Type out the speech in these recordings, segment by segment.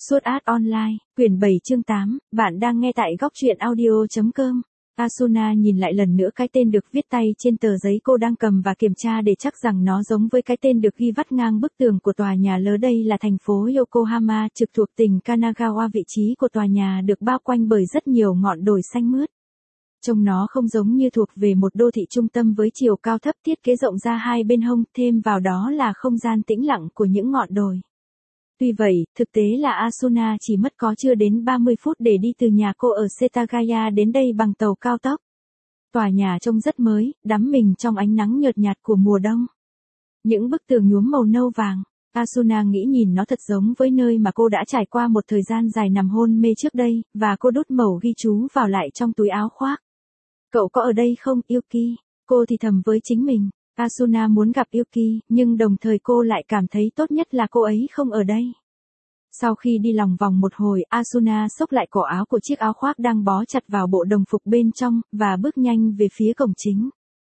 Sword Art Online, quyển 7 chương 8, bạn đang nghe tại góc truyện audio.com. Asuna nhìn lại lần nữa cái tên được viết tay trên tờ giấy cô đang cầm và kiểm tra để chắc rằng nó giống với cái tên được ghi vắt ngang bức tường của tòa nhà lớn. Đây là thành phố Yokohama, trực thuộc tỉnh Kanagawa. Vị trí của tòa nhà được bao quanh bởi rất nhiều ngọn đồi xanh mướt. Trông nó không giống như thuộc về một đô thị trung tâm với chiều cao thấp, thiết kế rộng ra hai bên hông, thêm vào đó là không gian tĩnh lặng của những ngọn đồi. Tuy vậy, thực tế là Asuna chỉ mất có chưa đến 30 phút để đi từ nhà cô ở Setagaya đến đây bằng tàu cao tốc. Tòa nhà trông rất mới, đắm mình trong ánh nắng nhợt nhạt của mùa đông. Những bức tường nhuốm màu nâu vàng, Asuna nghĩ nhìn nó thật giống với nơi mà cô đã trải qua một thời gian dài nằm hôn mê trước đây, và cô đút mẩu ghi chú vào lại trong túi áo khoác. Cậu có ở đây không, Yuki? Cô thì thầm với chính mình. Asuna muốn gặp Yuki, nhưng đồng thời cô lại cảm thấy tốt nhất là cô ấy không ở đây. Sau khi đi lòng vòng một hồi, Asuna xốc lại cổ áo của chiếc áo khoác đang bó chặt vào bộ đồng phục bên trong, và bước nhanh về phía cổng chính.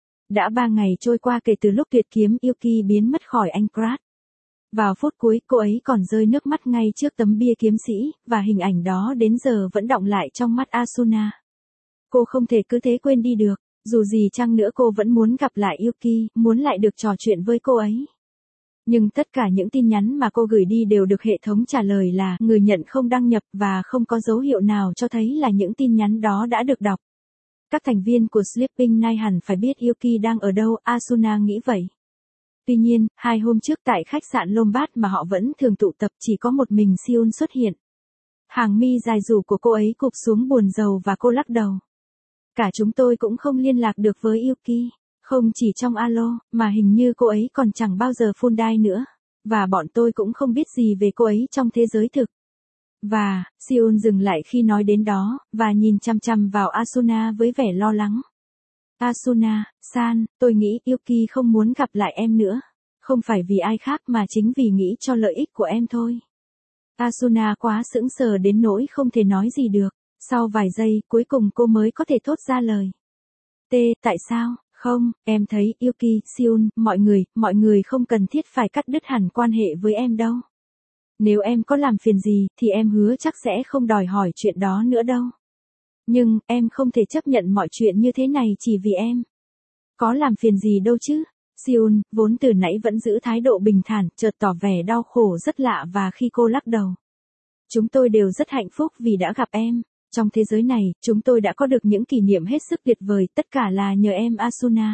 Đã 3 ngày trôi qua kể từ lúc tuyệt kiếm Yuki biến mất khỏi Aincrad. Vào phút cuối, cô ấy còn rơi nước mắt ngay trước tấm bia kiếm sĩ, và hình ảnh đó đến giờ vẫn đọng lại trong mắt Asuna. Cô không thể cứ thế quên đi được. Dù gì chăng nữa cô vẫn muốn gặp lại Yuki, muốn lại được trò chuyện với cô ấy. Nhưng tất cả những tin nhắn mà cô gửi đi đều được hệ thống trả lời là người nhận không đăng nhập, và không có dấu hiệu nào cho thấy là những tin nhắn đó đã được đọc. Các thành viên của Sleeping Night hẳn phải biết Yuki đang ở đâu, Asuna nghĩ vậy. Tuy nhiên, 2 hôm trước tại khách sạn Lombard mà họ vẫn thường tụ tập, chỉ có một mình Seon xuất hiện. Hàng mi dài rủ của cô ấy cụp xuống buồn rầu và cô lắc đầu. Cả chúng tôi cũng không liên lạc được với Yuki, không chỉ trong alo, mà hình như cô ấy còn chẳng bao giờ phone dial nữa, và bọn tôi cũng không biết gì về cô ấy trong thế giới thực. Và, Seon dừng lại khi nói đến đó, và nhìn chăm chăm vào Asuna với vẻ lo lắng. Asuna-san, tôi nghĩ Yuki không muốn gặp lại em nữa, không phải vì ai khác mà chính vì nghĩ cho lợi ích của em thôi. Asuna quá sững sờ đến nỗi không thể nói gì được. Sau vài giây, cuối cùng cô mới có thể thốt ra lời. Tại sao? Không, em thấy Yuki, Seon, mọi người không cần thiết phải cắt đứt hẳn quan hệ với em đâu. Nếu em có làm phiền gì, thì em hứa chắc sẽ không đòi hỏi chuyện đó nữa đâu. Nhưng, em không thể chấp nhận mọi chuyện như thế này chỉ vì em. Có làm phiền gì đâu chứ? Seon, vốn từ nãy vẫn giữ thái độ bình thản, chợt tỏ vẻ đau khổ rất lạ và khi cô lắc đầu. Chúng tôi đều rất hạnh phúc vì đã gặp em. Trong thế giới này, chúng tôi đã có được những kỷ niệm hết sức tuyệt vời, tất cả là nhờ em Asuna.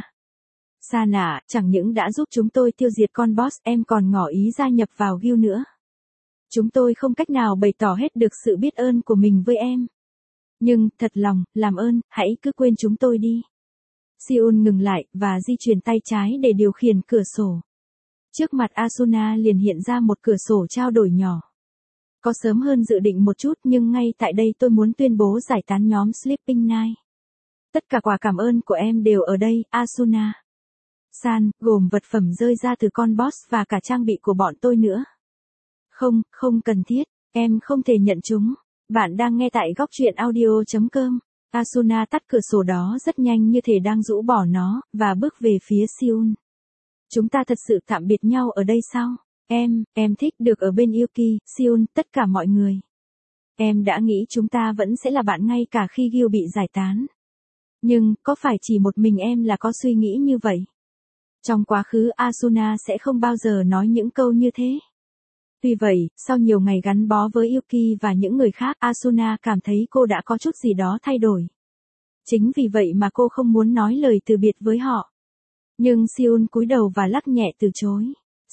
Sana, chẳng những đã giúp chúng tôi tiêu diệt con boss, em còn ngỏ ý gia nhập vào guild nữa. Chúng tôi không cách nào bày tỏ hết được sự biết ơn của mình với em. Nhưng, thật lòng, làm ơn, hãy cứ quên chúng tôi đi. Seon ngừng lại, và di chuyển tay trái để điều khiển cửa sổ. Trước mặt Asuna liền hiện ra một cửa sổ trao đổi nhỏ. Có sớm hơn dự định một chút, nhưng ngay tại đây tôi muốn tuyên bố giải tán nhóm Sleeping Night. Tất cả quà cảm ơn của em đều ở đây, Asuna. San, gồm vật phẩm rơi ra từ con boss và cả trang bị của bọn tôi nữa. Không cần thiết, em không thể nhận chúng. Bạn đang nghe tại góc truyện audio.com. Asuna tắt cửa sổ đó rất nhanh như thể đang rũ bỏ nó, và bước về phía Seon. Chúng ta thật sự tạm biệt nhau ở đây sao? Em thích được ở bên Yuki, Seon, tất cả mọi người. Em đã nghĩ chúng ta vẫn sẽ là bạn ngay cả khi guild bị giải tán. Nhưng, có phải chỉ một mình em là có suy nghĩ như vậy? Trong quá khứ Asuna sẽ không bao giờ nói những câu như thế. Tuy vậy, sau nhiều ngày gắn bó với Yuki và những người khác, Asuna cảm thấy cô đã có chút gì đó thay đổi. Chính vì vậy mà cô không muốn nói lời từ biệt với họ. Nhưng Seon cúi đầu và lắc nhẹ từ chối.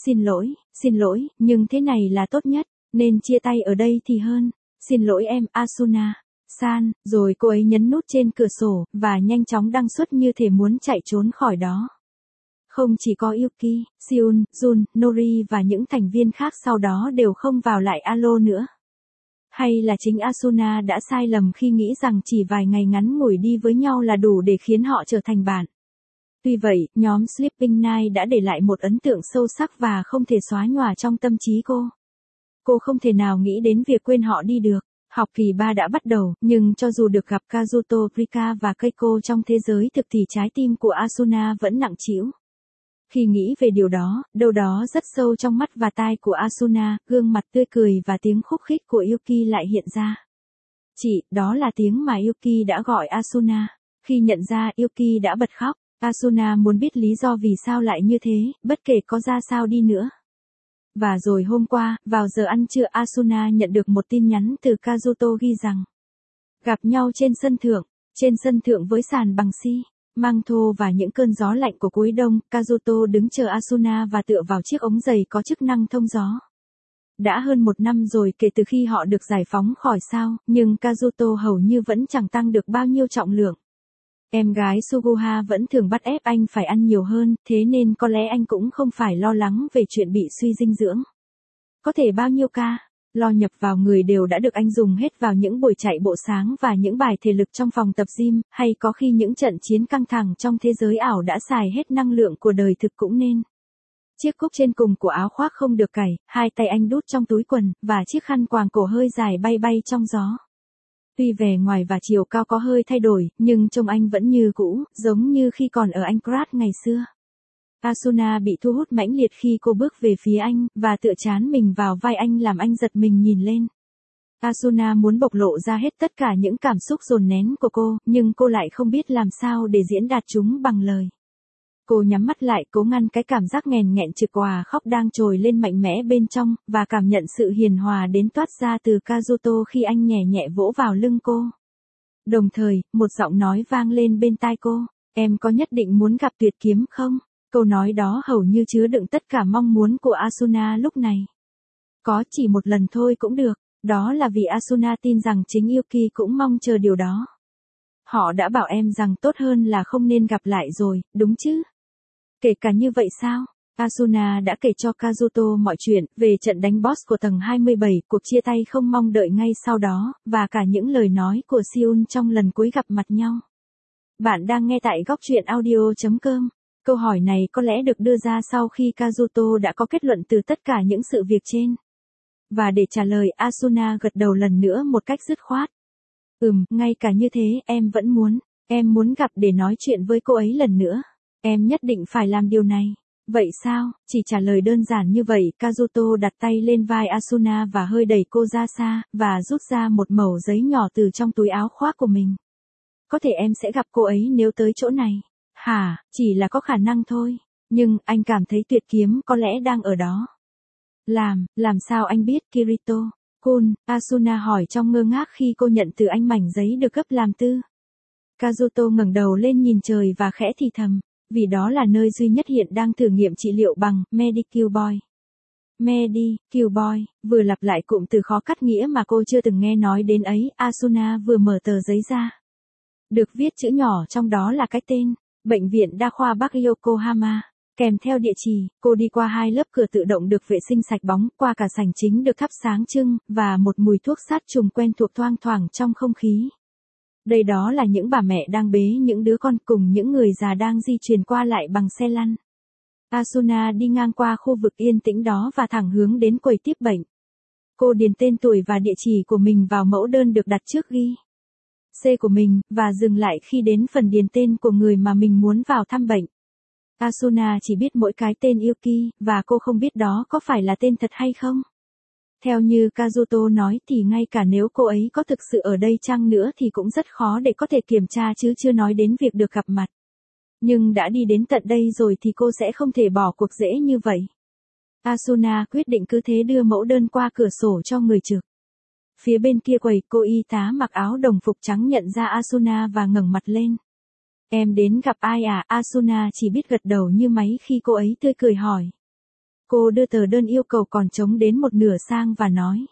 Xin lỗi, nhưng thế này là tốt nhất, nên chia tay ở đây thì hơn. Xin lỗi em, Asuna-san, rồi cô ấy nhấn nút trên cửa sổ, và nhanh chóng đăng xuất như thể muốn chạy trốn khỏi đó. Không chỉ có Yuki, Seon, Jun, Nori và những thành viên khác sau đó đều không vào lại alo nữa. Hay là chính Asuna đã sai lầm khi nghĩ rằng chỉ vài ngày ngắn ngủi đi với nhau là đủ để khiến họ trở thành bạn. Tuy vậy, nhóm Sleeping Night đã để lại một ấn tượng sâu sắc và không thể xóa nhòa trong tâm trí cô. Cô không thể nào nghĩ đến việc quên họ đi được. Học kỳ 3 đã bắt đầu, nhưng cho dù được gặp Kazuto, Rika và Keiko trong thế giới thực thì trái tim của Asuna vẫn nặng trĩu. Khi nghĩ về điều đó, đâu đó rất sâu trong mắt và tai của Asuna, gương mặt tươi cười và tiếng khúc khích của Yuki lại hiện ra. Chị, đó là tiếng mà Yuki đã gọi Asuna. Khi nhận ra Yuki đã bật khóc, Asuna muốn biết lý do vì sao lại như thế, bất kể có ra sao đi nữa. Và rồi hôm qua, vào giờ ăn trưa Asuna nhận được một tin nhắn từ Kazuto ghi rằng gặp nhau trên sân thượng với sàn bằng xi, măng thô và những cơn gió lạnh của cuối đông, Kazuto đứng chờ Asuna và tựa vào chiếc ống giày có chức năng thông gió. Đã hơn 1 năm rồi kể từ khi họ được giải phóng khỏi sao, nhưng Kazuto hầu như vẫn chẳng tăng được bao nhiêu trọng lượng. Em gái Suguha vẫn thường bắt ép anh phải ăn nhiều hơn, thế nên có lẽ anh cũng không phải lo lắng về chuyện bị suy dinh dưỡng. Có thể bao nhiêu lo nhập vào người đều đã được anh dùng hết vào những buổi chạy bộ sáng và những bài thể lực trong phòng tập gym, hay có khi những trận chiến căng thẳng trong thế giới ảo đã xài hết năng lượng của đời thực cũng nên. Chiếc cúc trên cùng của áo khoác không được cài, hai tay anh đút trong túi quần, và chiếc khăn quàng cổ hơi dài bay bay trong gió. Tuy vẻ ngoài và chiều cao có hơi thay đổi, nhưng trông anh vẫn như cũ, giống như khi còn ở Anchorage ngày xưa. Asuna bị thu hút mãnh liệt khi cô bước về phía anh, và tựa trán mình vào vai anh làm anh giật mình nhìn lên. Asuna muốn bộc lộ ra hết tất cả những cảm xúc dồn nén của cô, nhưng cô lại không biết làm sao để diễn đạt chúng bằng lời. Cô nhắm mắt lại cố ngăn cái cảm giác nghẹn nghẹn trực òa khóc đang trồi lên mạnh mẽ bên trong, và cảm nhận sự hiền hòa đến toát ra từ Kazuto khi anh nhẹ nhẹ vỗ vào lưng cô. Đồng thời, một giọng nói vang lên bên tai cô, em có nhất định muốn gặp Tuyệt Kiếm không? Câu nói đó hầu như chứa đựng tất cả mong muốn của Asuna lúc này. Có chỉ một lần thôi cũng được, đó là vì Asuna tin rằng chính Yuki cũng mong chờ điều đó. Họ đã bảo em rằng tốt hơn là không nên gặp lại rồi, đúng chứ? Kể cả như vậy sao? Asuna đã kể cho Kazuto mọi chuyện về trận đánh boss của tầng 27, cuộc chia tay không mong đợi ngay sau đó, và cả những lời nói của Seun trong lần cuối gặp mặt nhau. Bạn đang nghe tại góc truyện audio.com. Câu hỏi này có lẽ được đưa ra sau khi Kazuto đã có kết luận từ tất cả những sự việc trên. Và để trả lời, Asuna gật đầu lần nữa một cách dứt khoát. Ngay cả như thế, em muốn gặp để nói chuyện với cô ấy lần nữa. Em nhất định phải làm điều này. Vậy sao? Chỉ trả lời đơn giản như vậy, Kazuto đặt tay lên vai Asuna và hơi đẩy cô ra xa, và rút ra một mẩu giấy nhỏ từ trong túi áo khoác của mình. Có thể em sẽ gặp cô ấy nếu tới chỗ này. Hả, chỉ là có khả năng thôi. Nhưng, anh cảm thấy Tuyệt Kiếm có lẽ đang ở đó. Làm sao anh biết, Kirito-kun? Asuna hỏi trong ngơ ngác khi cô nhận từ anh mảnh giấy được gấp làm tư. Kazuto ngẩng đầu lên nhìn trời và khẽ thì thầm. Vì đó là nơi duy nhất hiện đang thử nghiệm trị liệu bằng Medicure Boy. Medicure Boy, vừa lặp lại cụm từ khó cắt nghĩa mà cô chưa từng nghe nói đến ấy, Asuna vừa mở tờ giấy ra. Được viết chữ nhỏ trong đó là cái tên, Bệnh viện Đa khoa Bắc Yokohama. Kèm theo địa chỉ, cô đi qua 2 lớp cửa tự động được vệ sinh sạch bóng, qua cả sảnh chính được thắp sáng trưng, và một mùi thuốc sát trùng quen thuộc thoang thoảng trong không khí. Đây đó là những bà mẹ đang bế những đứa con cùng những người già đang di chuyển qua lại bằng xe lăn. Asuna đi ngang qua khu vực yên tĩnh đó và thẳng hướng đến quầy tiếp bệnh. Cô điền tên tuổi và địa chỉ của mình vào mẫu đơn được đặt trước ghi C của mình, và dừng lại khi đến phần điền tên của người mà mình muốn vào thăm bệnh. Asuna chỉ biết mỗi cái tên Yuki, và cô không biết đó có phải là tên thật hay không. Theo như Kazuto nói thì ngay cả nếu cô ấy có thực sự ở đây chăng nữa thì cũng rất khó để có thể kiểm tra chứ chưa nói đến việc được gặp mặt. Nhưng đã đi đến tận đây rồi thì cô sẽ không thể bỏ cuộc dễ như vậy. Asuna quyết định cứ thế đưa mẫu đơn qua cửa sổ cho người trực. Phía bên kia quầy, cô y tá mặc áo đồng phục trắng nhận ra Asuna và ngẩng mặt lên. Em đến gặp ai à? Asuna chỉ biết gật đầu như máy khi cô ấy tươi cười hỏi. Cô đưa tờ đơn yêu cầu còn trống đến một nửa sang và nói.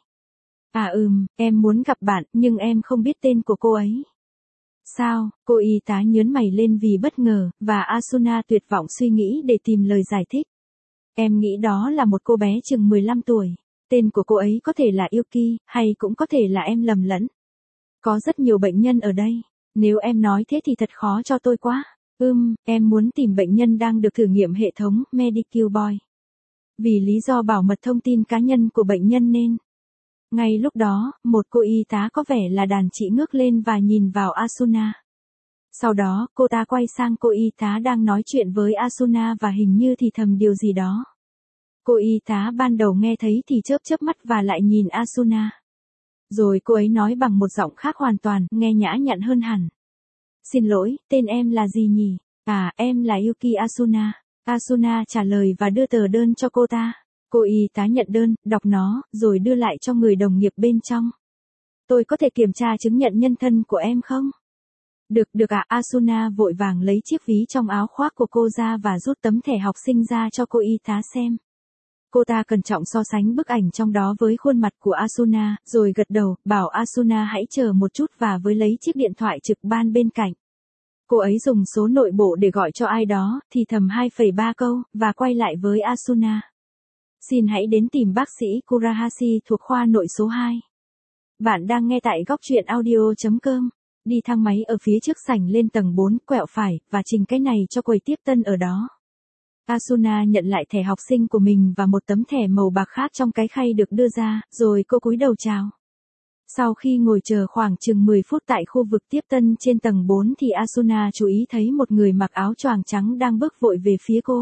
Em muốn gặp bạn, nhưng em không biết tên của cô ấy. Sao? Cô y tá nhớn mày lên vì bất ngờ, và Asuna tuyệt vọng suy nghĩ để tìm lời giải thích. Em nghĩ đó là một cô bé chừng 15 tuổi. Tên của cô ấy có thể là Yuki, hay cũng có thể là em lầm lẫn. Có rất nhiều bệnh nhân ở đây. Nếu em nói thế thì thật khó cho tôi quá. Em muốn tìm bệnh nhân đang được thử nghiệm hệ thống Medicure Boy. Vì lý do bảo mật thông tin cá nhân của bệnh nhân nên. Ngay lúc đó, một cô y tá có vẻ là đàn chị ngước lên và nhìn vào Asuna. Sau đó, cô ta quay sang cô y tá đang nói chuyện với Asuna và hình như thì thầm điều gì đó. Cô y tá ban đầu nghe thấy thì chớp chớp mắt và lại nhìn Asuna. Rồi cô ấy nói bằng một giọng khác hoàn toàn, nghe nhã nhặn hơn hẳn. Xin lỗi, tên em là gì nhỉ? À, em là Yuki Asuna. Asuna trả lời và đưa tờ đơn cho cô ta. Cô y tá nhận đơn, đọc nó, rồi đưa lại cho người đồng nghiệp bên trong. Tôi có thể kiểm tra chứng nhận nhân thân của em không? Được ạ. Asuna vội vàng lấy chiếc ví trong áo khoác của cô ra và rút tấm thẻ học sinh ra cho cô y tá xem. Cô ta cẩn trọng so sánh bức ảnh trong đó với khuôn mặt của Asuna, rồi gật đầu, bảo Asuna hãy chờ một chút và với lấy chiếc điện thoại trực ban bên cạnh. Cô ấy dùng số nội bộ để gọi cho ai đó, thì thầm 2,3 câu, và quay lại với Asuna. Xin hãy đến tìm bác sĩ Kurahashi thuộc khoa nội số 2. Bạn đang nghe tại góc truyện audio.com. Đi thang máy ở phía trước sảnh lên tầng 4, quẹo phải, và trình cái này cho quầy tiếp tân ở đó. Asuna nhận lại thẻ học sinh của mình và một tấm thẻ màu bạc khác trong cái khay được đưa ra, rồi cô cúi đầu chào. Sau khi ngồi chờ khoảng chừng 10 phút tại khu vực tiếp tân trên tầng 4 thì Asuna chú ý thấy một người mặc áo choàng trắng đang bước vội về phía cô.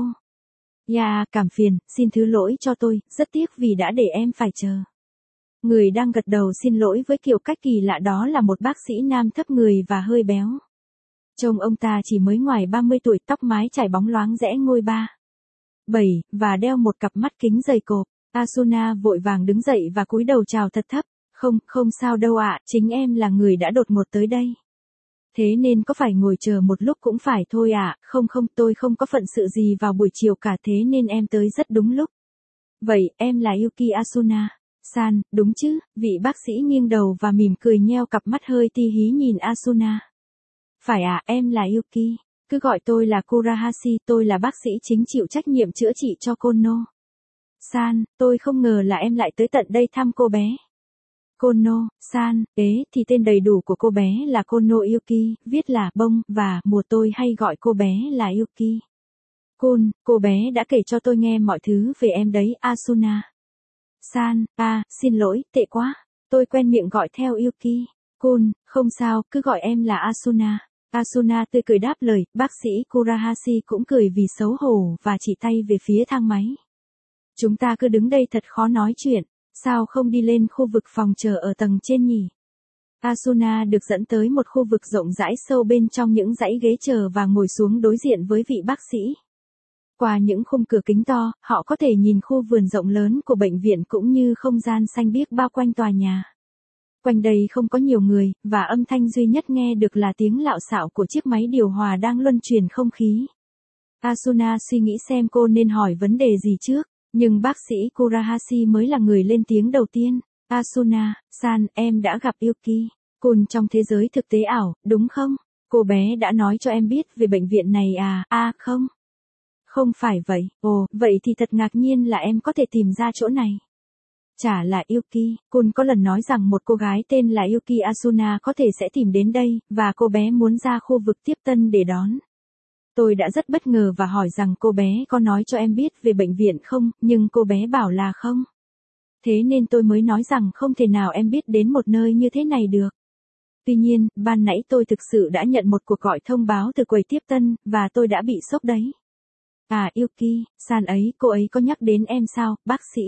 Cảm phiền, xin thứ lỗi cho tôi, rất tiếc vì đã để em phải chờ. Người đang gật đầu xin lỗi với kiểu cách kỳ lạ đó là một bác sĩ nam thấp người và hơi béo. Trông ông ta chỉ mới ngoài 30 tuổi, tóc mái chải bóng loáng rẽ ngôi 3, 7, và đeo một cặp mắt kính dày cộp. Asuna vội vàng đứng dậy và cúi đầu chào thật thấp. Không sao đâu ạ, chính em là người đã đột ngột tới đây. Thế nên có phải ngồi chờ một lúc cũng phải thôi ạ, không tôi không có phận sự gì vào buổi chiều cả, thế nên em tới rất đúng lúc. Vậy, em là Yuki Asuna. San, đúng chứ? Vị bác sĩ nghiêng đầu và mỉm cười nheo cặp mắt hơi ti hí nhìn Asuna. Phải ạ, em là Yuki. Cứ gọi tôi là Kurahashi, tôi là bác sĩ chính chịu trách nhiệm chữa trị cho Kono. San, tôi không ngờ là em lại tới tận đây thăm cô bé. Kono, San, thì tên đầy đủ của cô bé là Kono Yuki, viết là bông, và mùa tôi hay gọi cô bé là Yuki. Cô bé đã kể cho tôi nghe mọi thứ về em đấy, Asuna. San, xin lỗi, tệ quá. Tôi quen miệng gọi theo Yuki. Không sao, cứ gọi em là Asuna. Asuna tươi cười đáp lời, bác sĩ Kurahashi cũng cười vì xấu hổ và chỉ tay về phía thang máy. Chúng ta cứ đứng đây thật khó nói chuyện, sao không đi lên khu vực phòng chờ ở tầng trên nhỉ? Asuna được dẫn tới một khu vực rộng rãi sâu bên trong những dãy ghế chờ và ngồi xuống đối diện với vị bác sĩ. Qua những khung cửa kính to, họ có thể nhìn khu vườn rộng lớn của bệnh viện cũng như không gian xanh biếc bao quanh tòa nhà. Quanh đây không có nhiều người, và âm thanh duy nhất nghe được là tiếng lạo xạo của chiếc máy điều hòa đang luân chuyển không khí. Asuna suy nghĩ xem cô nên hỏi vấn đề gì trước, nhưng bác sĩ Kurahashi mới là người lên tiếng đầu tiên. Asuna, San, em đã gặp Yuki Kun trong thế giới thực tế ảo, đúng không? Cô bé đã nói cho em biết về bệnh viện này à? Không. Không phải vậy. Ồ, vậy thì thật ngạc nhiên là em có thể tìm ra chỗ này. Chả là Yuki Kun có lần nói rằng một cô gái tên là Yuki Asuna có thể sẽ tìm đến đây, và cô bé muốn ra khu vực tiếp tân để đón. Tôi đã rất bất ngờ và hỏi rằng cô bé có nói cho em biết về bệnh viện không, nhưng cô bé bảo là không. Thế nên tôi mới nói rằng không thể nào em biết đến một nơi như thế này được. Tuy nhiên, ban nãy tôi thực sự đã nhận một cuộc gọi thông báo từ quầy tiếp tân, và tôi đã bị sốc đấy. Yuki, San ấy, cô ấy có nhắc đến em sao, bác sĩ?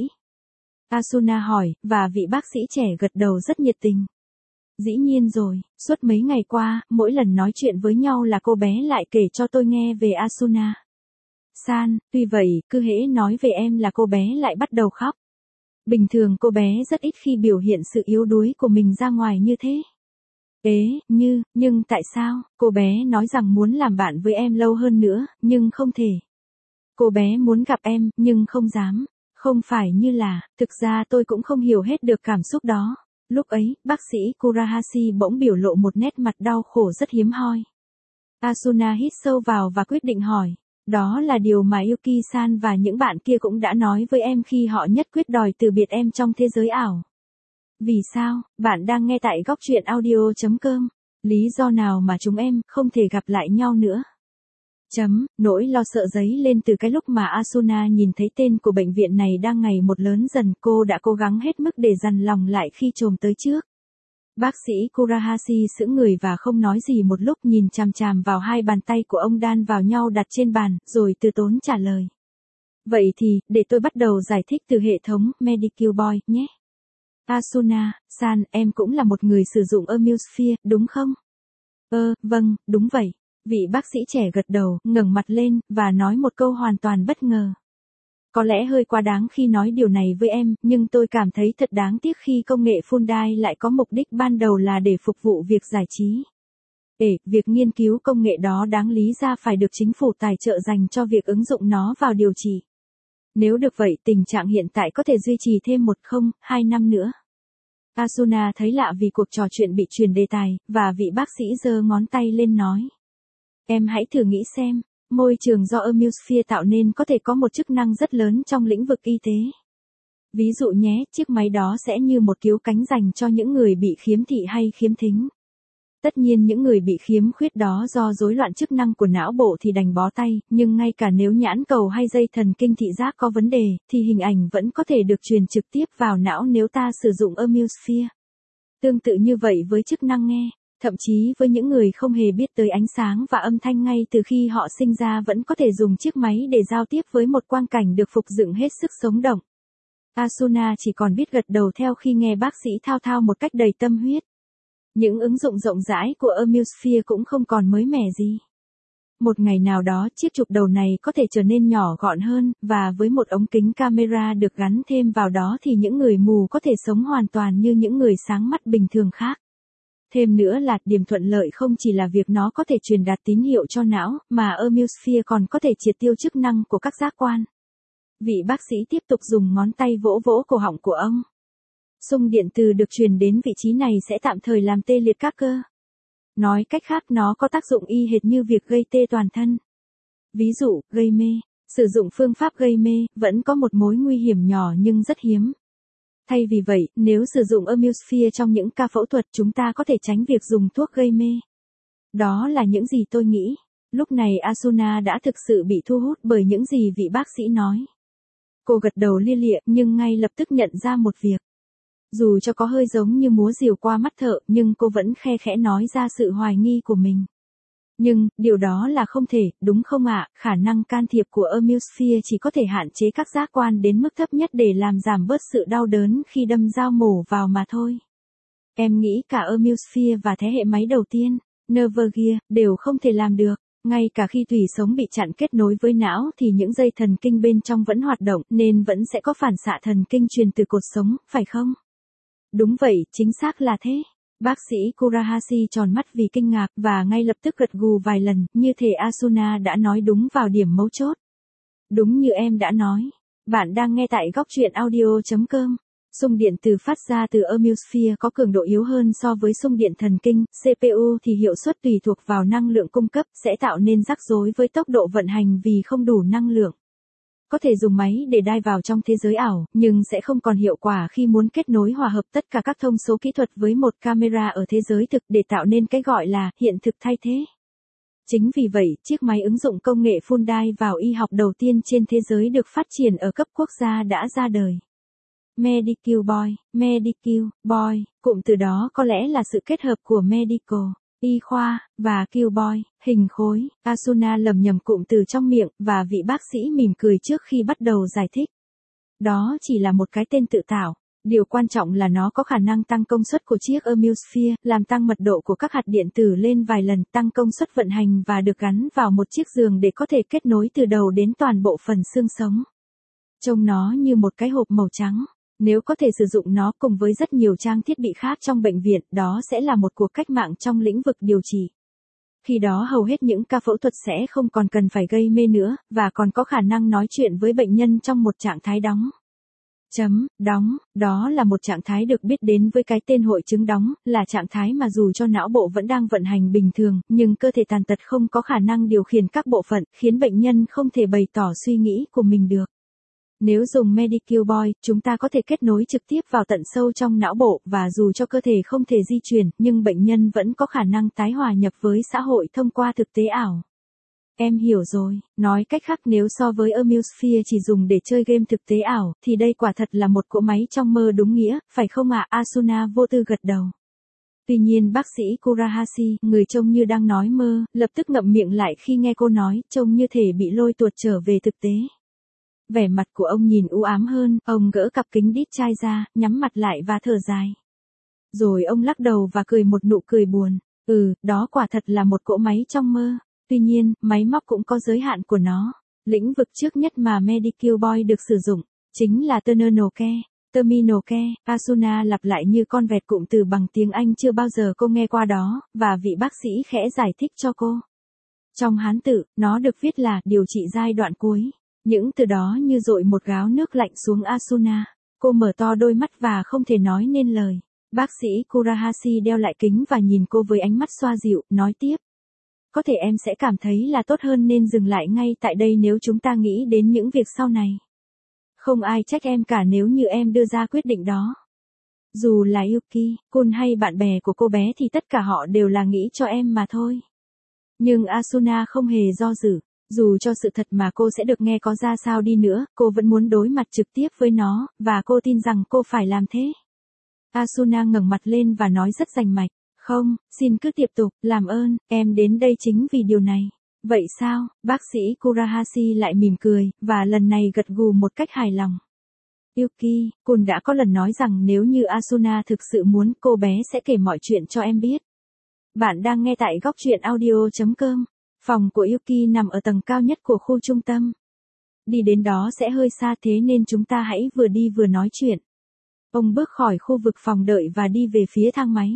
Asuna hỏi, và vị bác sĩ trẻ gật đầu rất nhiệt tình. Dĩ nhiên rồi, suốt mấy ngày qua, mỗi lần nói chuyện với nhau là cô bé lại kể cho tôi nghe về Asuna. San, tuy vậy, cứ hễ nói về em là cô bé lại bắt đầu khóc. Bình thường cô bé rất ít khi biểu hiện sự yếu đuối của mình ra ngoài như thế. Nhưng tại sao? Cô bé nói rằng muốn làm bạn với em lâu hơn nữa, nhưng không thể. Cô bé muốn gặp em, nhưng không dám. Không phải như là, thực ra tôi cũng không hiểu hết được cảm xúc đó. Lúc ấy, bác sĩ Kurahashi bỗng biểu lộ một nét mặt đau khổ rất hiếm hoi. Asuna hít sâu vào và quyết định hỏi. Đó là điều mà Yuki-san và những bạn kia cũng đã nói với em khi họ nhất quyết đòi từ biệt em trong thế giới ảo. Vì sao? Bạn đang nghe tại góc truyện audio.com. Lý do nào mà chúng em không thể gặp lại nhau nữa? Nỗi lo sợ dấy lên từ cái lúc mà Asuna nhìn thấy tên của bệnh viện này đang ngày một lớn dần. Cô đã cố gắng hết mức để dằn lòng lại khi chồm tới trước. Bác sĩ Kurahashi sững người và không nói gì một lúc, nhìn chằm chằm vào hai bàn tay của ông đan vào nhau đặt trên bàn, rồi từ tốn trả lời. Vậy thì, để tôi bắt đầu giải thích từ hệ thống Medicure Boy nhé. Asuna-san, em cũng là một người sử dụng Amusphere, đúng không? Vâng, đúng vậy. Vị bác sĩ trẻ gật đầu, ngẩng mặt lên, và nói một câu hoàn toàn bất ngờ. Có lẽ hơi quá đáng khi nói điều này với em, nhưng tôi cảm thấy thật đáng tiếc khi công nghệ Fundai lại có mục đích ban đầu là để phục vụ việc giải trí. Việc nghiên cứu công nghệ đó đáng lý ra phải được chính phủ tài trợ dành cho việc ứng dụng nó vào điều trị. Nếu được vậy, tình trạng hiện tại có thể duy trì thêm 2 năm nữa. Asuna thấy lạ vì cuộc trò chuyện bị chuyển đề tài, và vị bác sĩ giơ ngón tay lên nói. Em hãy thử nghĩ xem, môi trường do Amusphere tạo nên có thể có một chức năng rất lớn trong lĩnh vực y tế. Ví dụ nhé, chiếc máy đó sẽ như một cứu cánh dành cho những người bị khiếm thị hay khiếm thính. Tất nhiên những người bị khiếm khuyết đó do rối loạn chức năng của não bộ thì đành bó tay, nhưng ngay cả nếu nhãn cầu hay dây thần kinh thị giác có vấn đề, thì hình ảnh vẫn có thể được truyền trực tiếp vào não nếu ta sử dụng Amusphere. Tương tự như vậy với chức năng nghe, thậm chí với những người không hề biết tới ánh sáng và âm thanh ngay từ khi họ sinh ra vẫn có thể dùng chiếc máy để giao tiếp với một quang cảnh được phục dựng hết sức sống động. Asuna chỉ còn biết gật đầu theo khi nghe bác sĩ thao thao một cách đầy tâm huyết. Những ứng dụng rộng rãi của Amusphere cũng không còn mới mẻ gì. Một ngày nào đó chiếc chụp đầu này có thể trở nên nhỏ gọn hơn, và với một ống kính camera được gắn thêm vào đó thì những người mù có thể sống hoàn toàn như những người sáng mắt bình thường khác. Thêm nữa là, điểm thuận lợi không chỉ là việc nó có thể truyền đạt tín hiệu cho não, mà Amusphere còn có thể triệt tiêu chức năng của các giác quan. Vị bác sĩ tiếp tục dùng ngón tay vỗ vỗ cổ họng của ông. Xung điện từ được truyền đến vị trí này sẽ tạm thời làm tê liệt các cơ. Nói cách khác, nó có tác dụng y hệt như việc gây tê toàn thân. Ví dụ, gây mê. Sử dụng phương pháp gây mê, vẫn có một mối nguy hiểm nhỏ nhưng rất hiếm. Thay vì vậy, nếu sử dụng Amusphere trong những ca phẫu thuật, chúng ta có thể tránh việc dùng thuốc gây mê. Đó là những gì tôi nghĩ. Lúc này Asuna đã thực sự bị thu hút bởi những gì vị bác sĩ nói. Cô gật đầu lia lịa, nhưng ngay lập tức nhận ra một việc. Dù cho có hơi giống như múa rìu qua mắt thợ, nhưng cô vẫn khe khẽ nói ra sự hoài nghi của mình. Nhưng, điều đó là không thể, đúng không ạ? Khả năng can thiệp của Amusphere chỉ có thể hạn chế các giác quan đến mức thấp nhất để làm giảm bớt sự đau đớn khi đâm dao mổ vào mà thôi. Em nghĩ cả Amusphere và thế hệ máy đầu tiên, Nervegear, đều không thể làm được. Ngay cả khi tủy sống bị chặn kết nối với não thì những dây thần kinh bên trong vẫn hoạt động, nên vẫn sẽ có phản xạ thần kinh truyền từ cột sống, phải không? Đúng vậy, chính xác là thế. Bác sĩ Kurahashi tròn mắt vì kinh ngạc, và ngay lập tức gật gù vài lần, như thể Asuna đã nói đúng vào điểm mấu chốt. Đúng như em đã nói. Bạn đang nghe tại góc truyện audio.com. Xung điện từ phát ra từ Amusphere có cường độ yếu hơn so với xung điện thần kinh, CPU thì hiệu suất tùy thuộc vào năng lượng cung cấp, sẽ tạo nên rắc rối với tốc độ vận hành vì không đủ năng lượng. Có thể dùng máy để dive vào trong thế giới ảo, nhưng sẽ không còn hiệu quả khi muốn kết nối hòa hợp tất cả các thông số kỹ thuật với một camera ở thế giới thực để tạo nên cái gọi là hiện thực thay thế. Chính vì vậy, chiếc máy ứng dụng công nghệ Fundai vào y học đầu tiên trên thế giới được phát triển ở cấp quốc gia đã ra đời. Medicure Boy, cụm từ đó có lẽ là sự kết hợp của medical, y khoa, và cue boy, hình khối. Asuna lầm nhầm cụm từ trong miệng, và vị bác sĩ mỉm cười trước khi bắt đầu giải thích. Đó chỉ là một cái tên tự tạo. Điều quan trọng là nó có khả năng tăng công suất của chiếc Amusphere, làm tăng mật độ của các hạt điện tử lên vài lần, tăng công suất vận hành và được gắn vào một chiếc giường để có thể kết nối từ đầu đến toàn bộ phần xương sống. Trông nó như một cái hộp màu trắng. Nếu có thể sử dụng nó cùng với rất nhiều trang thiết bị khác trong bệnh viện, đó sẽ là một cuộc cách mạng trong lĩnh vực điều trị. Khi đó hầu hết những ca phẫu thuật sẽ không còn cần phải gây mê nữa, và còn có khả năng nói chuyện với bệnh nhân trong một trạng thái đóng. Đóng, đó là một trạng thái được biết đến với cái tên hội chứng đóng, là trạng thái mà dù cho não bộ vẫn đang vận hành bình thường, nhưng cơ thể tàn tật không có khả năng điều khiển các bộ phận, khiến bệnh nhân không thể bày tỏ suy nghĩ của mình được. Nếu dùng Medicure Boy, chúng ta có thể kết nối trực tiếp vào tận sâu trong não bộ, và dù cho cơ thể không thể di chuyển, nhưng bệnh nhân vẫn có khả năng tái hòa nhập với xã hội thông qua thực tế ảo. Em hiểu rồi, nói cách khác nếu so với Amusphere chỉ dùng để chơi game thực tế ảo, thì đây quả thật là một cỗ máy trong mơ đúng nghĩa, phải không ạ? Asuna vô tư gật đầu. Tuy nhiên bác sĩ Kurahashi, người trông như đang nói mơ, lập tức ngậm miệng lại khi nghe cô nói, trông như thể bị lôi tuột trở về thực tế. Vẻ mặt của ông nhìn u ám hơn, ông gỡ cặp kính đít chai ra, nhắm mặt lại và thở dài. Rồi ông lắc đầu và cười một nụ cười buồn. Đó quả thật là một cỗ máy trong mơ. Tuy nhiên, máy móc cũng có giới hạn của nó. Lĩnh vực trước nhất mà Medical Boy được sử dụng, chính là Terminal Care. Terminal Care, Asuna lặp lại như con vẹt cụm từ bằng tiếng Anh chưa bao giờ cô nghe qua đó, và vị bác sĩ khẽ giải thích cho cô. Trong Hán tự, nó được viết là điều trị giai đoạn cuối. Những từ đó như dội một gáo nước lạnh xuống Asuna. Cô mở to đôi mắt và không thể nói nên lời. Bác sĩ Kurahashi đeo lại kính và nhìn cô với ánh mắt xoa dịu, nói tiếp. Có thể em sẽ cảm thấy là tốt hơn nên dừng lại ngay tại đây nếu chúng ta nghĩ đến những việc sau này. Không ai trách em cả nếu như em đưa ra quyết định đó. Dù là Yuki, Kun hay bạn bè của cô bé thì tất cả họ đều là nghĩ cho em mà thôi. Nhưng Asuna không hề do dự. Dù cho sự thật mà cô sẽ được nghe có ra sao đi nữa, cô vẫn muốn đối mặt trực tiếp với nó, và cô tin rằng cô phải làm thế. Asuna ngẩng mặt lên và nói rất rành mạch. Không, xin cứ tiếp tục, làm ơn, em đến đây chính vì điều này. Vậy sao, bác sĩ Kurahashi lại mỉm cười, và lần này gật gù một cách hài lòng. Yuki, Kun đã có lần nói rằng nếu như Asuna thực sự muốn, cô bé sẽ kể mọi chuyện cho em biết. Bạn đang nghe tại góc truyện audio.com. Phòng của Yuki nằm ở tầng cao nhất của khu trung tâm. Đi đến đó sẽ hơi xa thế nên chúng ta hãy vừa đi vừa nói chuyện. Ông bước khỏi khu vực phòng đợi và đi về phía thang máy.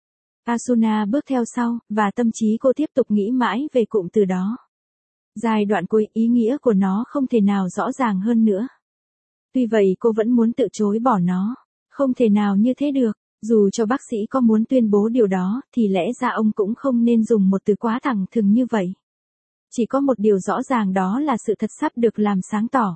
Asuna bước theo sau, và tâm trí cô tiếp tục nghĩ mãi về cụm từ đó. Giai đoạn cuối, ý nghĩa của nó không thể nào rõ ràng hơn nữa. Tuy vậy cô vẫn muốn từ chối bỏ nó. Không thể nào như thế được. Dù cho bác sĩ có muốn tuyên bố điều đó, thì lẽ ra ông cũng không nên dùng một từ quá thẳng thừng như vậy. Chỉ có một điều rõ ràng đó là sự thật sắp được làm sáng tỏ.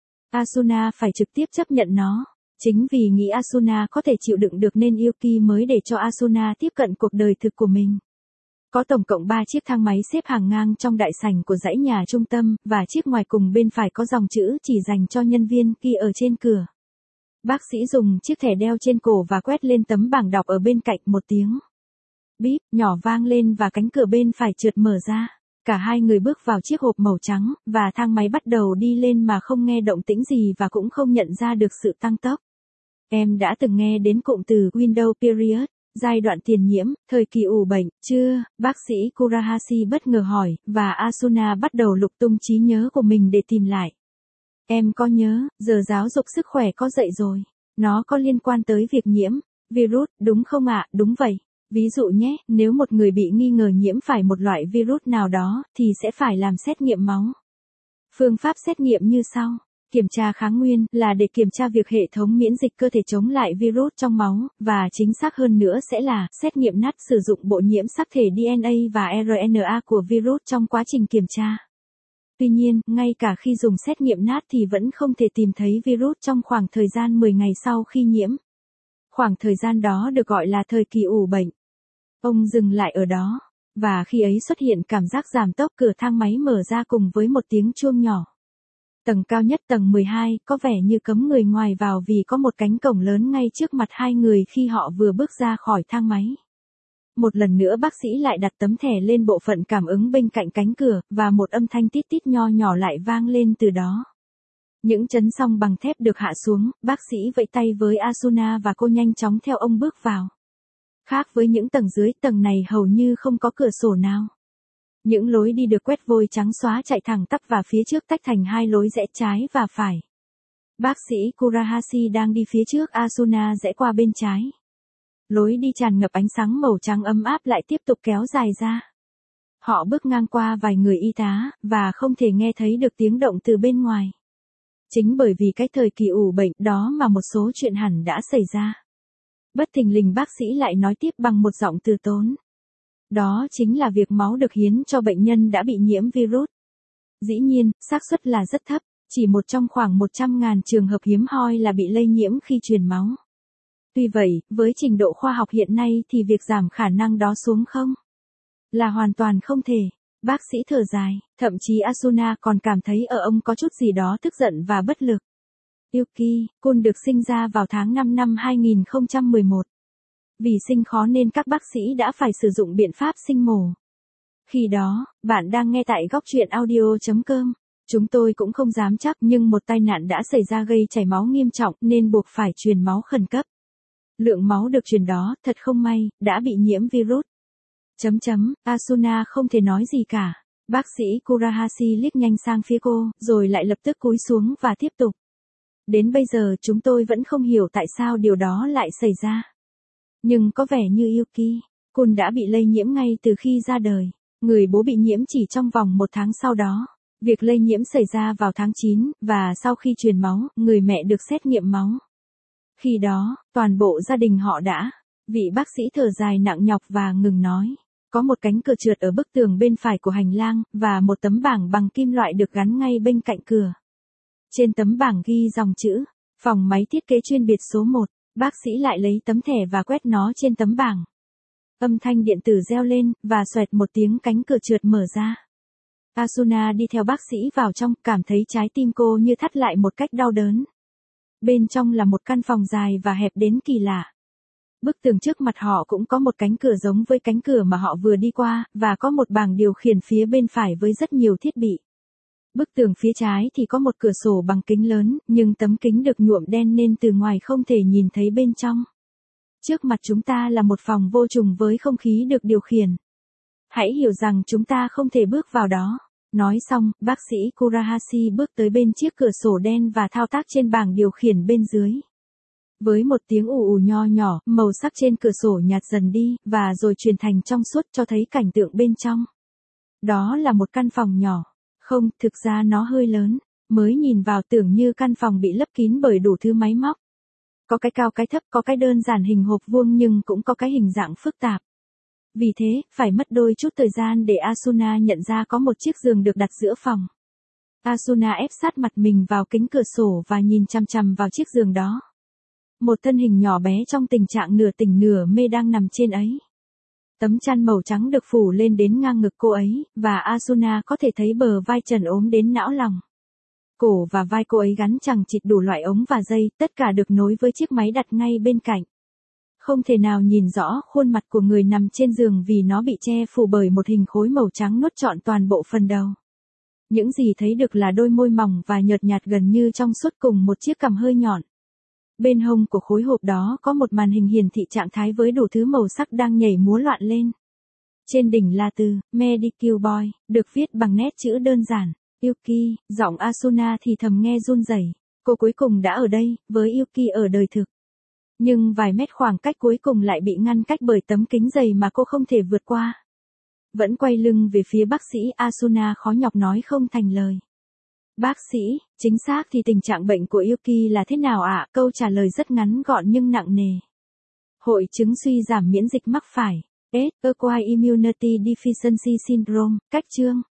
Asuna phải trực tiếp chấp nhận nó. Chính vì nghĩ Asuna có thể chịu đựng được nên Yuki mới để cho Asuna tiếp cận cuộc đời thực của mình. Có tổng cộng 3 chiếc thang máy xếp hàng ngang trong đại sảnh của dãy nhà trung tâm, và chiếc ngoài cùng bên phải có dòng chữ chỉ dành cho nhân viên kia ở trên cửa. Bác sĩ dùng chiếc thẻ đeo trên cổ và quét lên tấm bảng đọc ở bên cạnh một tiếng. Bíp, nhỏ vang lên và cánh cửa bên phải trượt mở ra. Cả hai người bước vào chiếc hộp màu trắng, và thang máy bắt đầu đi lên mà không nghe động tĩnh gì và cũng không nhận ra được sự tăng tốc. Em đã từng nghe đến cụm từ Window Period, giai đoạn tiền nhiễm, thời kỳ ủ bệnh, chưa? Bác sĩ Kurahashi bất ngờ hỏi, và Asuna bắt đầu lục tung trí nhớ của mình để tìm lại. Em có nhớ, giờ giáo dục sức khỏe có dạy rồi. Nó có liên quan tới việc nhiễm virus, đúng không ạ? Đúng vậy. Ví dụ nhé, nếu một người bị nghi ngờ nhiễm phải một loại virus nào đó, thì sẽ phải làm xét nghiệm máu. Phương pháp xét nghiệm như sau. Kiểm tra kháng nguyên là để kiểm tra việc hệ thống miễn dịch cơ thể chống lại virus trong máu, và chính xác hơn nữa sẽ là xét nghiệm NAT sử dụng bộ nhiễm sắc thể DNA và RNA của virus trong quá trình kiểm tra. Tuy nhiên, ngay cả khi dùng xét nghiệm NAT thì vẫn không thể tìm thấy virus trong khoảng thời gian 10 ngày sau khi nhiễm. Khoảng thời gian đó được gọi là thời kỳ ủ bệnh. Ông dừng lại ở đó, và khi ấy xuất hiện cảm giác giảm tốc, cửa thang máy mở ra cùng với một tiếng chuông nhỏ. Tầng cao nhất, tầng 12, có vẻ như cấm người ngoài vào vì có một cánh cổng lớn ngay trước mặt hai người khi họ vừa bước ra khỏi thang máy. Một lần nữa bác sĩ lại đặt tấm thẻ lên bộ phận cảm ứng bên cạnh cánh cửa, và một âm thanh tít tít nho nhỏ lại vang lên từ đó. Những chấn song bằng thép được hạ xuống, bác sĩ vẫy tay với Asuna và cô nhanh chóng theo ông bước vào. Khác với những tầng dưới, tầng này hầu như không có cửa sổ nào. Những lối đi được quét vôi trắng xóa chạy thẳng tắp và phía trước tách thành hai lối rẽ trái và phải. Bác sĩ Kurahashi đang đi phía trước, Asuna rẽ qua bên trái. Lối đi tràn ngập ánh sáng màu trắng ấm áp lại tiếp tục kéo dài ra. Họ bước ngang qua vài người y tá, và không thể nghe thấy được tiếng động từ bên ngoài. Chính bởi vì cái thời kỳ ủ bệnh đó mà một số chuyện hẳn đã xảy ra. Bất thình lình bác sĩ lại nói tiếp bằng một giọng từ tốn. Đó chính là việc máu được hiến cho bệnh nhân đã bị nhiễm virus. Dĩ nhiên, xác suất là rất thấp, chỉ một trong khoảng 100.000 trường hợp hiếm hoi là bị lây nhiễm khi truyền máu. Tuy vậy, với trình độ khoa học hiện nay thì việc giảm khả năng đó xuống không? Là hoàn toàn không thể. Bác sĩ thở dài, thậm chí Asuna còn cảm thấy ở ông có chút gì đó tức giận và bất lực. Yuki, Kun được sinh ra vào tháng 5 năm 2011. Vì sinh khó nên các bác sĩ đã phải sử dụng biện pháp sinh mổ. Khi đó, bạn đang nghe tại góc chuyện audio.com. Chúng tôi cũng không dám chắc nhưng một tai nạn đã xảy ra gây chảy máu nghiêm trọng nên buộc phải truyền máu khẩn cấp. Lượng máu được truyền đó, thật không may, đã bị nhiễm virus. Asuna không thể nói gì cả. Bác sĩ Kurahashi liếc nhanh sang phía cô, rồi lại lập tức cúi xuống và tiếp tục. Đến bây giờ chúng tôi vẫn không hiểu tại sao điều đó lại xảy ra. Nhưng có vẻ như Yuki-kun đã bị lây nhiễm ngay từ khi ra đời. Người bố bị nhiễm chỉ trong vòng 1 tháng sau đó. Việc lây nhiễm xảy ra vào tháng 9, và sau khi truyền máu, người mẹ được xét nghiệm máu. Khi đó, toàn bộ gia đình họ đã. Vị bác sĩ thở dài nặng nhọc và ngừng nói. Có một cánh cửa trượt ở bức tường bên phải của hành lang, và một tấm bảng bằng kim loại được gắn ngay bên cạnh cửa. Trên tấm bảng ghi dòng chữ, phòng máy thiết kế chuyên biệt số 1. Bác sĩ lại lấy tấm thẻ và quét nó trên tấm bảng. Âm thanh điện tử reo lên, và xoẹt một tiếng cánh cửa trượt mở ra. Asuna đi theo bác sĩ vào trong, cảm thấy trái tim cô như thắt lại một cách đau đớn. Bên trong là một căn phòng dài và hẹp đến kỳ lạ. Bức tường trước mặt họ cũng có một cánh cửa giống với cánh cửa mà họ vừa đi qua, và có một bảng điều khiển phía bên phải với rất nhiều thiết bị. Bức tường phía trái thì có một cửa sổ bằng kính lớn, nhưng tấm kính được nhuộm đen nên từ ngoài không thể nhìn thấy bên trong. Trước mặt chúng ta là một phòng vô trùng với không khí được điều khiển. Hãy hiểu rằng chúng ta không thể bước vào đó. Nói xong, bác sĩ Kurahashi bước tới bên chiếc cửa sổ đen và thao tác trên bảng điều khiển bên dưới. Với một tiếng ù ù nho nhỏ, màu sắc trên cửa sổ nhạt dần đi, và rồi chuyển thành trong suốt cho thấy cảnh tượng bên trong. Đó là một căn phòng nhỏ. Không, thực ra nó hơi lớn. Mới nhìn vào tưởng như căn phòng bị lấp kín bởi đủ thứ máy móc. Có cái cao cái thấp, có cái đơn giản hình hộp vuông nhưng cũng có cái hình dạng phức tạp. Vì thế, phải mất đôi chút thời gian để Asuna nhận ra có một chiếc giường được đặt giữa phòng. Asuna ép sát mặt mình vào kính cửa sổ và nhìn chằm chằm vào chiếc giường đó. Một thân hình nhỏ bé trong tình trạng nửa tỉnh nửa mê đang nằm trên ấy. Tấm chăn màu trắng được phủ lên đến ngang ngực cô ấy, và Asuna có thể thấy bờ vai trần ốm đến não lòng. Cổ và vai cô ấy gắn chằng chịt đủ loại ống và dây, tất cả được nối với chiếc máy đặt ngay bên cạnh. Không thể nào nhìn rõ khuôn mặt của người nằm trên giường vì nó bị che phủ bởi một hình khối màu trắng nuốt trọn toàn bộ phần đầu. Những gì thấy được là đôi môi mỏng và nhợt nhạt gần như trong suốt cùng một chiếc cằm hơi nhọn. Bên hông của khối hộp đó có một màn hình hiển thị trạng thái với đủ thứ màu sắc đang nhảy múa loạn lên. Trên đỉnh là từ Medical Boy, được viết bằng nét chữ đơn giản. Yuki, giọng Asuna thì thầm nghe run rẩy. Cô cuối cùng đã ở đây, với Yuki ở đời thực. Nhưng vài mét khoảng cách cuối cùng lại bị ngăn cách bởi tấm kính dày mà cô không thể vượt qua. Vẫn quay lưng về phía bác sĩ, Asuna khó nhọc nói không thành lời. Bác sĩ, chính xác thì tình trạng bệnh của Yuki là thế nào ạ? Câu trả lời rất ngắn gọn nhưng nặng nề. Hội chứng suy giảm miễn dịch mắc phải. Acquired Immunity Deficiency Syndrome, cách chương.